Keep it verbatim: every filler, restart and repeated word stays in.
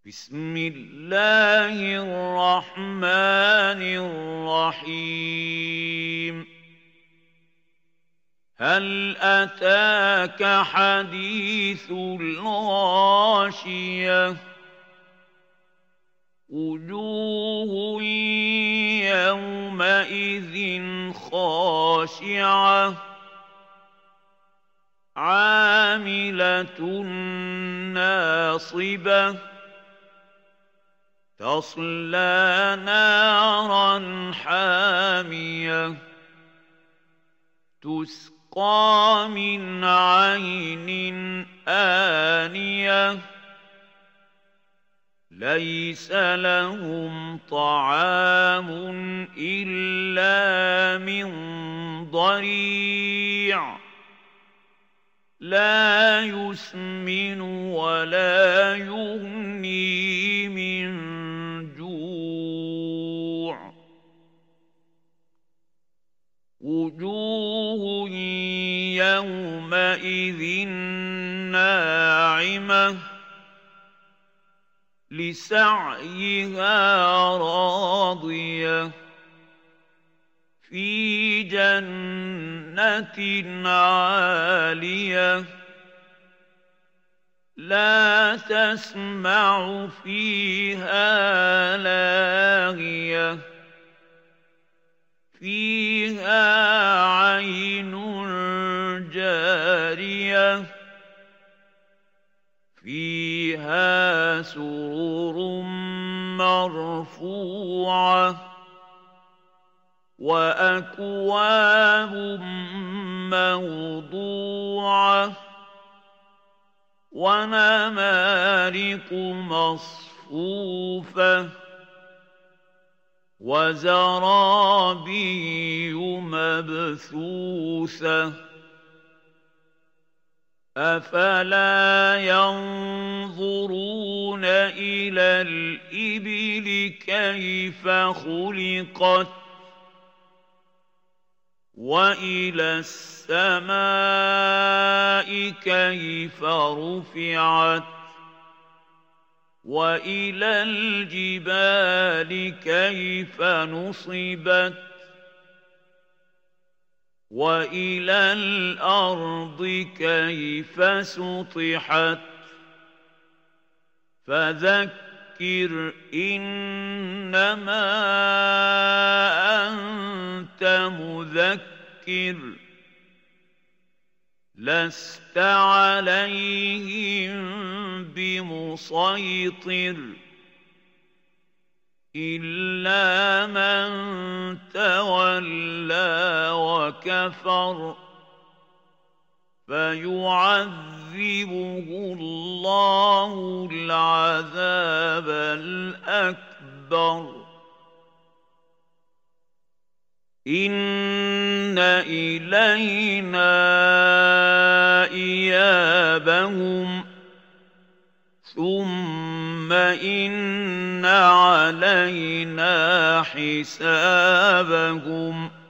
بسم الله الرحمن الرحيم هل أتاك حديث الغاشية وجوه يومئذ خاشعة عاملة ناصبة تصلى نارا حامية تسقى من عين آنية ليس لهم طعام إلا من ضريع لا يسمن ولا يغني من جوع وجوه يومئذ ناعمة لسعيها راضية في جنة عالية لا تسمع فيها لاغية فيها عين جارية فيها سرر مرفوعة وأكواب موضوعة ونمارق مصفوفة وزرابي مبثوثة أفلا ينظرون إلى الإبل كيف خلقت وإلى السماء كيف رفعت وإلى الجبال كيف نصبت وإلى الأرض كيف سطحت فذكر إنما أنت مذكر لست عليهم بمسيطر إلا من تولى وكفر فيعذبه الله العذاب الأكبر إن إلينا إيابهم ثم إن علينا حسابهم